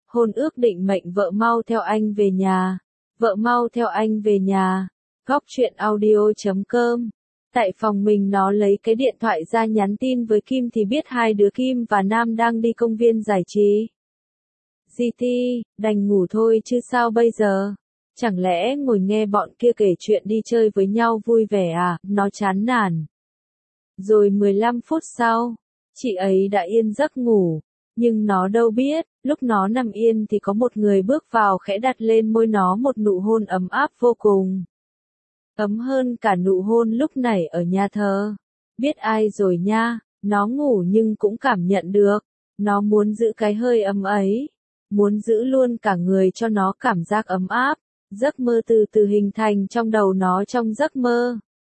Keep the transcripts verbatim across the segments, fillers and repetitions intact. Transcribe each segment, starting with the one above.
Hôn ước định mệnh vợ mau theo anh về nhà. Vợ mau theo anh về nhà. Góc truyện audio chấm com. Tại phòng mình nó lấy cái điện thoại ra nhắn tin với Kim thì biết hai đứa Kim và Nam đang đi công viên giải trí. giê tê, đành ngủ thôi chứ sao bây giờ? Chẳng lẽ ngồi nghe bọn kia kể chuyện đi chơi với nhau vui vẻ à? Nó chán nản. Rồi mười lăm phút sau, chị ấy đã yên giấc ngủ. Nhưng nó đâu biết, lúc nó nằm yên thì có một người bước vào khẽ đặt lên môi nó một nụ hôn ấm áp vô cùng. Ấm hơn cả nụ hôn lúc nãy ở nhà thờ. Biết ai rồi nha, nó ngủ nhưng cũng cảm nhận được. Nó muốn giữ cái hơi ấm ấy. Muốn giữ luôn cả người cho nó cảm giác ấm áp. Giấc mơ từ từ hình thành trong đầu nó trong giấc mơ.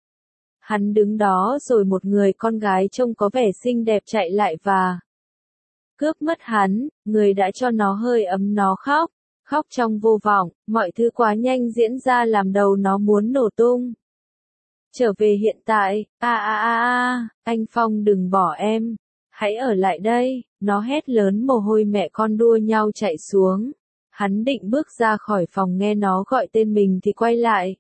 Hắn đứng đó rồi một người con gái trông có vẻ xinh đẹp chạy lại và cướp mất hắn, người đã cho nó hơi ấm nó khóc, khóc trong vô vọng, mọi thứ quá nhanh diễn ra làm đầu nó muốn nổ tung. Trở về hiện tại, a a a a, anh Phong đừng bỏ em, hãy ở lại đây, nó hét lớn mồ hôi mẹ con đua nhau chạy xuống. Hắn định bước ra khỏi phòng nghe nó gọi tên mình thì quay lại.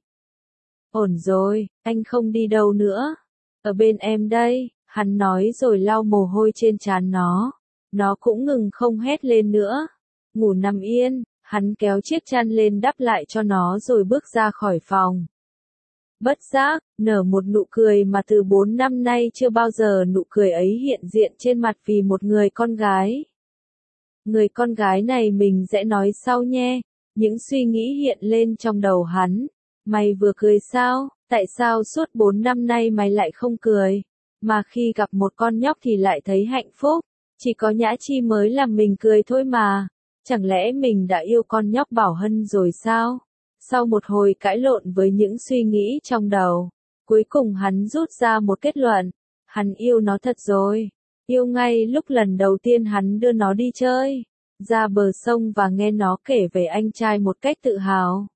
Ổn rồi, anh không đi đâu nữa. Ở bên em đây, hắn nói rồi lau mồ hôi trên trán nó. Nó cũng ngừng không hét lên nữa. Ngủ nằm yên, hắn kéo chiếc chăn lên đắp lại cho nó rồi bước ra khỏi phòng. Bất giác, nở một nụ cười mà từ bốn năm nay chưa bao giờ nụ cười ấy hiện diện trên mặt vì một người con gái. Người con gái này mình sẽ nói sau nhé. Những suy nghĩ hiện lên trong đầu hắn. Mày vừa cười sao? Tại sao suốt bốn năm nay mày lại không cười? Mà khi gặp một con nhóc thì lại thấy hạnh phúc. Chỉ có Nhã Chi mới làm mình cười thôi mà. Chẳng lẽ mình đã yêu con nhóc Bảo Hân rồi sao? Sau một hồi cãi lộn với những suy nghĩ trong đầu, cuối cùng hắn rút ra một kết luận. Hắn yêu nó thật rồi. Yêu ngay lúc lần đầu tiên hắn đưa nó đi chơi, ra bờ sông và nghe nó kể về anh trai một cách tự hào.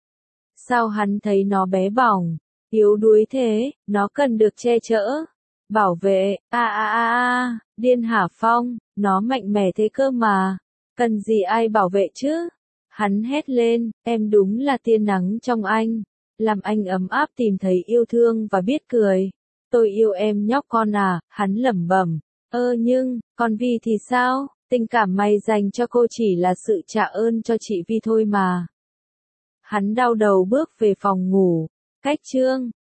Sao hắn thấy nó bé bỏng, yếu đuối thế, nó cần được che chở, bảo vệ, a a a a, điên hả Phong, nó mạnh mẽ thế cơ mà, cần gì ai bảo vệ chứ? Hắn hét lên, em đúng là tia nắng trong anh, làm anh ấm áp tìm thấy yêu thương và biết cười. Tôi yêu em nhóc con à, hắn lẩm bẩm. Ơ nhưng, còn Vi thì sao? Tình cảm mày dành cho cô chỉ là sự trả ơn cho chị Vi thôi mà. Hắn đau đầu bước về phòng ngủ. Cách chương